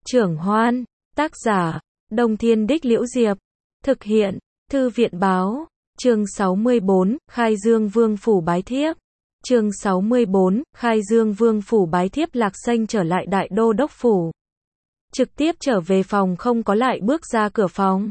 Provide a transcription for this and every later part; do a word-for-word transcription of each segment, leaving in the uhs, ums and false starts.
Trưởng Hoan, tác giả, Đông Thiên Đích Liễu Diệp, thực hiện, Thư viện Báo, chương sáu mươi bốn, Khai Dương Vương Phủ bái thiếp. Chương sáu mươi bốn, Khai Dương Vương Phủ bái thiếp. Lạc Xanh trở lại Đại Đô Đốc Phủ. Trực tiếp trở về phòng, không có lại bước ra cửa phòng.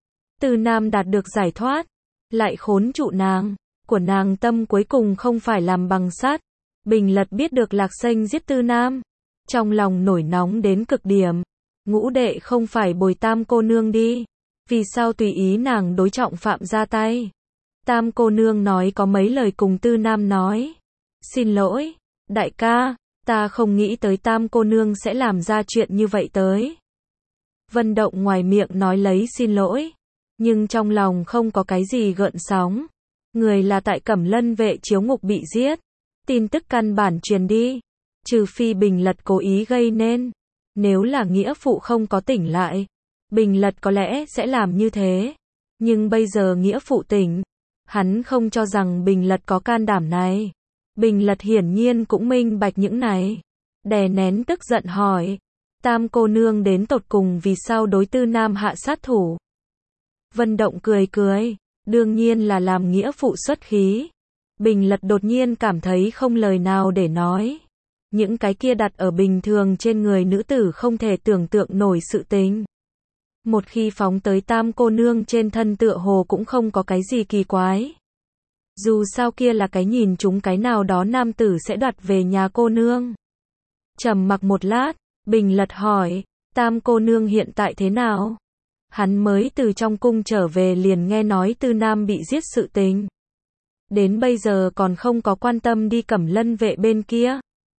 Từ Nam đạt được giải thoát, lại khốn trụ nàng, của nàng tâm cuối cùng không phải làm bằng sắt. Bình Lật biết được Lạc Xanh giết Tư Nam, trong lòng nổi nóng đến cực điểm. Ngũ đệ không phải bồi Tam cô nương đi, vì sao tùy ý nàng đối Trọng Phạm ra tay? Tam cô nương nói có mấy lời cùng Tư Nam nói. Xin lỗi, đại ca, ta không nghĩ tới Tam cô nương sẽ làm ra chuyện như vậy tới. Vân Động ngoài miệng nói lấy xin lỗi, nhưng trong lòng không có cái gì gợn sóng. Người là tại Cẩm Lân vệ chiếu ngục bị giết, tin tức căn bản truyền đi, trừ phi Bình Lật cố ý gây nên. Nếu là nghĩa phụ không có tỉnh lại, Bình Lật có lẽ sẽ làm như thế. Nhưng bây giờ nghĩa phụ tỉnh, hắn không cho rằng Bình Lật có can đảm này. Bình Lật hiển nhiên cũng minh bạch những này, đè nén tức giận hỏi, Tam cô nương đến tột cùng vì sao đối Tư Nam hạ sát thủ? Vân Động cười cười, đương nhiên là làm nghĩa phụ xuất khí. Bình Lật đột nhiên cảm thấy không lời nào để nói. Những cái kia đặt ở bình thường trên người nữ tử không thể tưởng tượng nổi sự tình. Một khi phóng tới Tam cô nương trên thân tựa hồ cũng không có cái gì kỳ quái. Dù sao kia là cái nhìn chúng cái nào đó nam tử sẽ đoạt về nhà cô nương. Trầm mặc một lát, Bình Lật hỏi, Tam cô nương hiện tại thế nào? Hắn mới từ trong cung trở về liền nghe nói Tư Nam bị giết sự tình. Đến bây giờ còn không có quan tâm đi Cẩm Lân vệ bên kia.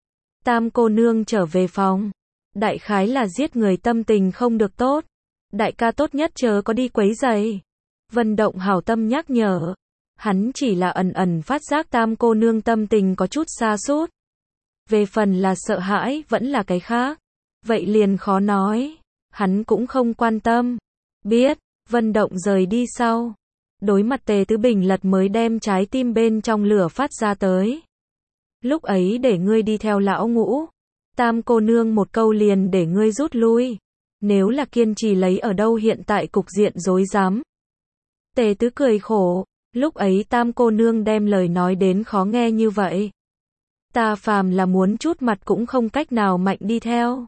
Tam cô nương trở về phòng, đại khái là giết người tâm tình không được tốt. Đại ca tốt nhất chớ có đi quấy rầy. Vân Động hảo tâm nhắc nhở. Hắn chỉ là ẩn ẩn phát giác Tam cô nương tâm tình có chút sa sút. Về phần là sợ hãi vẫn là cái khác, vậy liền khó nói. Hắn cũng không quan tâm. Biết, Vân Động rời đi sau. Đối mặt Tề Tứ, Bình Lật mới đem trái tim bên trong lửa phát ra tới. Lúc ấy để ngươi đi theo lão Ngũ, Tam cô nương một câu liền để ngươi rút lui. Nếu là kiên trì lấy ở đâu hiện tại cục diện rối rắm. Tề Tứ cười khổ, lúc ấy Tam cô nương đem lời nói đến khó nghe như vậy. Ta phàm là muốn chút mặt cũng không cách nào mạnh đi theo.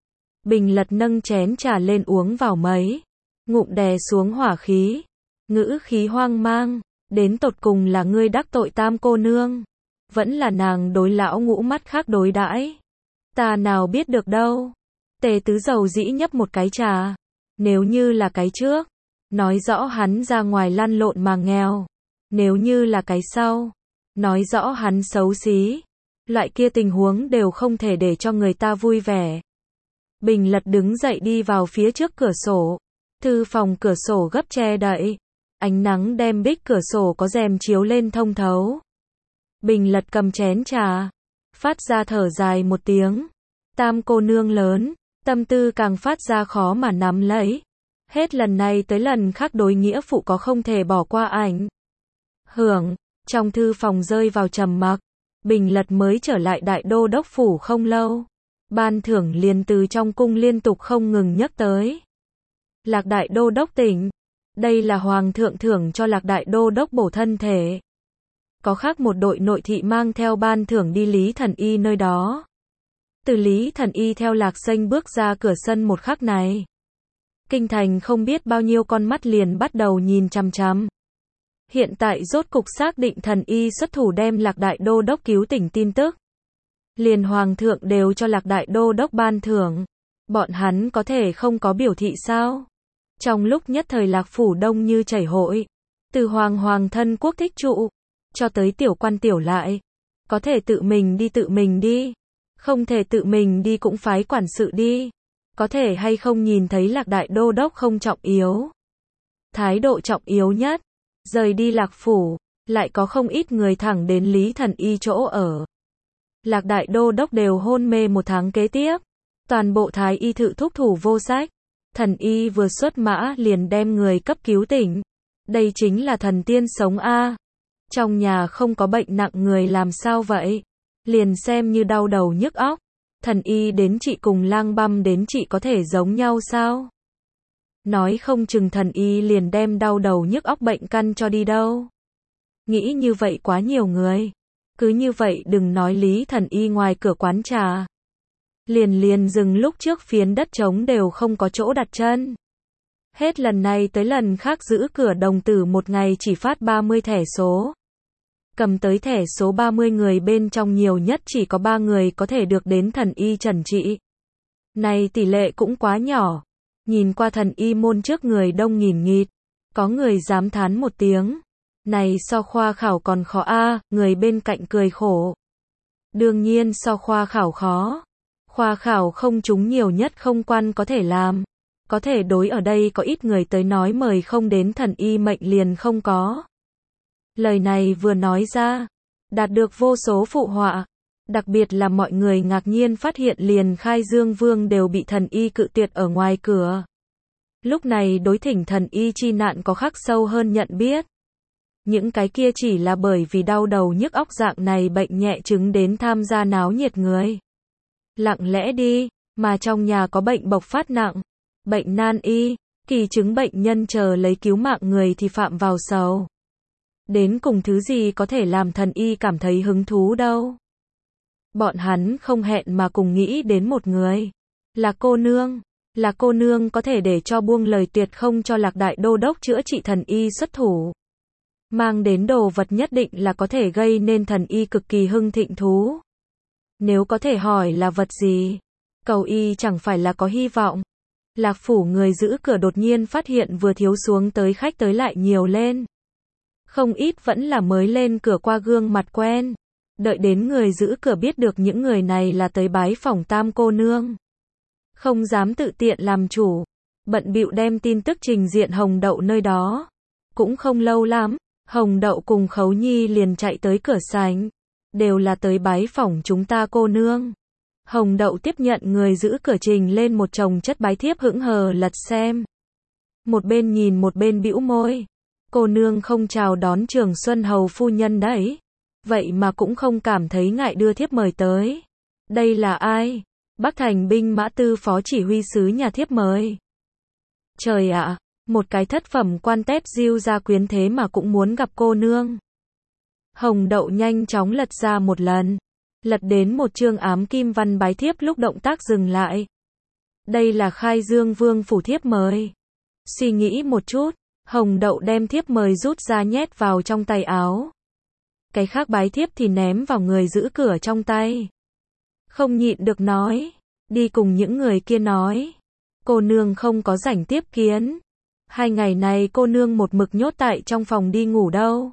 Bình Lật nâng chén trà lên uống vào mấy ngụm, đè xuống hỏa khí, ngữ khí hoang mang, đến tột cùng là ngươi đắc tội Tam cô nương, vẫn là nàng đối lão Ngũ mắt khác đối đãi. Ta nào biết được đâu. Tề Tứ dầu dĩ nhấp một cái trà. Nếu như là cái trước, nói rõ hắn ra ngoài lăn lộn mà nghèo. Nếu như là cái sau, nói rõ hắn xấu xí. Loại kia tình huống đều không thể để cho người ta vui vẻ. Bình Lật đứng dậy đi vào phía trước cửa sổ. Thư phòng cửa sổ gấp che đậy, ánh nắng đem bích cửa sổ có rèm chiếu lên thông thấu. Bình Lật cầm chén trà, phát ra thở dài một tiếng. Tam cô nương lớn, tâm tư càng phát ra khó mà nắm lấy. Hết lần này tới lần khác đối nghĩa phụ có không thể bỏ qua ảnh hưởng. Trong thư phòng rơi vào trầm mặc. Bình Lật mới trở lại Đại Đô Đốc Phủ không lâu, ban thưởng liền từ trong cung liên tục không ngừng nhắc tới. Lạc Đại Đô Đốc tỉnh, đây là Hoàng thượng thưởng cho Lạc Đại Đô Đốc bổ thân thể. Có khác một đội nội thị mang theo ban thưởng đi Lý Thần Y nơi đó. Từ Lý Thần Y theo Lạc Xanh bước ra cửa sân một khắc này, kinh thành không biết bao nhiêu con mắt liền bắt đầu nhìn chằm chằm. Hiện tại rốt cục xác định Thần Y xuất thủ đem Lạc Đại Đô Đốc cứu tỉnh tin tức. Liền Hoàng thượng đều cho Lạc Đại Đô Đốc ban thưởng. Bọn hắn có thể không có biểu thị sao? Trong lúc nhất thời Lạc Phủ đông như chảy hội. Từ hoàng hoàng thân quốc thích trụ, cho tới tiểu quan tiểu lại. Có thể tự mình đi tự mình đi. Không thể tự mình đi cũng phái quản sự đi. Có thể hay không nhìn thấy Lạc Đại Đô Đốc không trọng yếu. Thái độ trọng yếu nhất. Rời đi Lạc Phủ, lại có không ít người thẳng đến Lý Thần Y chỗ ở. Lạc Đại Đô Đốc đều hôn mê một tháng kế tiếp. Toàn bộ Thái Y thự thúc thủ vô sách. Thần Y vừa xuất mã liền đem người cấp cứu tỉnh. Đây chính là thần tiên sống a. Trong nhà không có bệnh nặng người làm sao vậy? Liền xem như đau đầu nhức óc. Thần y đến chị cùng lang băm đến chị có thể giống nhau sao? Nói không chừng thần y liền đem đau đầu nhức óc bệnh căn cho đi đâu. Nghĩ như vậy quá nhiều người. Cứ như vậy đừng nói Lý thần y ngoài cửa quán trà. Liền liền dừng lúc trước phiến đất trống đều không có chỗ đặt chân. Hết lần này tới lần khác giữ cửa đồng tử một ngày chỉ phát ba mươi thẻ số. Cầm tới thẻ số ba mươi người bên trong nhiều nhất chỉ có ba người có thể được đến thần y trần trị. Này tỷ lệ cũng quá nhỏ. Nhìn qua thần y môn trước người đông nghìn nghịt. Có người dám thán một tiếng. Này so khoa khảo còn khó a, người bên cạnh cười khổ. Đương nhiên so khoa khảo khó. Khoa khảo không trúng nhiều nhất không quan có thể làm. Có thể đối ở đây có ít người tới nói mời không đến thần y mệnh liền không có. Lời này vừa nói ra, đạt được vô số phụ họa. Đặc biệt là mọi người ngạc nhiên phát hiện liền Khai Dương Vương đều bị thần y cự tuyệt ở ngoài cửa. Lúc này đối thỉnh thần y chi nạn có khắc sâu hơn nhận biết. Những cái kia chỉ là bởi vì đau đầu nhức óc dạng này bệnh nhẹ chứng đến tham gia náo nhiệt người. Lặng lẽ đi, mà trong nhà có bệnh bộc phát nặng, bệnh nan y, kỳ chứng bệnh nhân chờ lấy cứu mạng người thì phạm vào sầu. Đến cùng thứ gì có thể làm thần y cảm thấy hứng thú đâu. Bọn hắn không hẹn mà cùng nghĩ đến một người. Là cô nương. Là cô nương có thể để cho buông lời tuyệt không cho Lạc Đại Đô Đốc chữa trị thần y xuất thủ. Mang đến đồ vật nhất định là có thể gây nên thần y cực kỳ hưng thịnh thú. Nếu có thể hỏi là vật gì, cầu y chẳng phải là có hy vọng. Lạc phủ người giữ cửa đột nhiên phát hiện vừa thiếu xuống tới khách tới lại nhiều lên. Không ít vẫn là mới lên cửa qua gương mặt quen. Đợi đến người giữ cửa biết được những người này là tới bái phỏng tam cô nương. Không dám tự tiện làm chủ. Bận bịu đem tin tức trình diện Hồng Đậu nơi đó. Cũng không lâu lắm, Hồng Đậu cùng Khấu Nhi liền chạy tới cửa sảnh. Đều là tới bái phỏng chúng ta cô nương. Hồng Đậu tiếp nhận người giữ cửa trình lên một chồng chất bái thiếp hững hờ lật xem. Một bên nhìn một bên bĩu môi. Cô nương không chào đón Trường Xuân Hầu phu nhân đấy. Vậy mà cũng không cảm thấy ngại đưa thiếp mời tới. Đây là ai? Bắc Thành binh mã tư phó chỉ huy sứ nhà thiếp mời. Trời ạ, một cái thất phẩm quan tép diêu gia quyến thế mà cũng muốn gặp cô nương. Hồng Đậu nhanh chóng lật ra một lần. Lật đến một chương ám kim văn bái thiếp lúc động tác dừng lại. Đây là Khai Dương Vương phủ thiếp mời. Suy nghĩ một chút, Hồng Đậu đem thiếp mời rút ra nhét vào trong tay áo. Cái khác bái thiếp thì ném vào người giữ cửa trong tay. Không nhịn được nói. Đi cùng những người kia nói. Cô nương không có rảnh tiếp kiến. Hai ngày này cô nương một mực nhốt tại trong phòng đi ngủ đâu.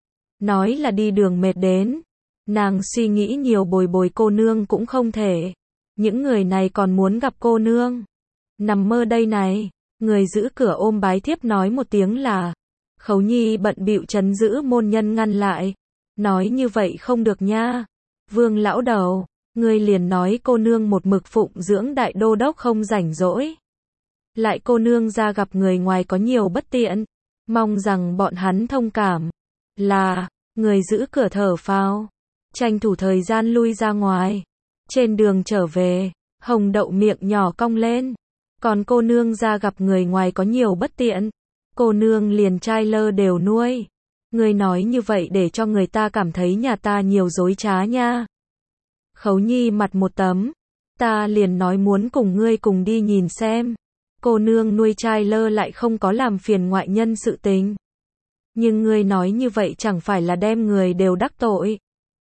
Nói là đi đường mệt đến. Nàng suy nghĩ nhiều bồi bồi cô nương cũng không thể. Những người này còn muốn gặp cô nương. Nằm mơ đây này. Người giữ cửa ôm bái thiếp nói một tiếng là. Khấu Nhi bận bịu trấn giữ môn nhân ngăn lại. Nói như vậy không được nha. Vương lão đầu, ngươi liền nói cô nương một mực phụng dưỡng Đại Đô Đốc không rảnh rỗi. Lại cô nương ra gặp người ngoài có nhiều bất tiện. Mong rằng bọn hắn thông cảm. Là, người giữ cửa thở phào. Tranh thủ thời gian lui ra ngoài. Trên đường trở về, Hồng Đậu miệng nhỏ cong lên. Còn cô nương ra gặp người ngoài có nhiều bất tiện. Cô nương liền trai lơ đều nuôi. Người nói như vậy để cho người ta cảm thấy nhà ta nhiều dối trá nha. Khấu Nhi mặt một tấm. Ta liền nói muốn cùng ngươi cùng đi nhìn xem. Cô nương nuôi trai lơ lại không có làm phiền ngoại nhân sự tình. Nhưng ngươi nói như vậy chẳng phải là đem người đều đắc tội.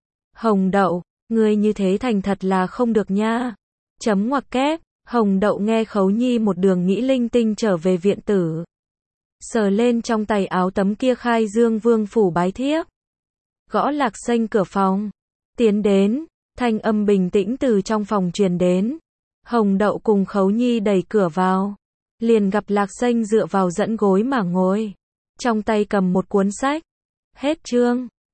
Hồng Đậu, ngươi như thế thành thật là không được nha. Chấm ngoặc kép, Hồng Đậu nghe Khấu Nhi một đường nghĩ linh tinh trở về viện tử. Sờ lên trong tay áo tấm kia Khai Dương Vương phủ bái thiếp. Gõ lạc xanh cửa phòng. Tiến đến, thanh âm bình tĩnh từ trong phòng truyền đến. Hồng Đậu cùng Khấu Nhi đẩy cửa vào. Liền gặp lạc xanh dựa vào dẫn gối mà ngồi. Trong tay cầm một cuốn sách. Hết chương.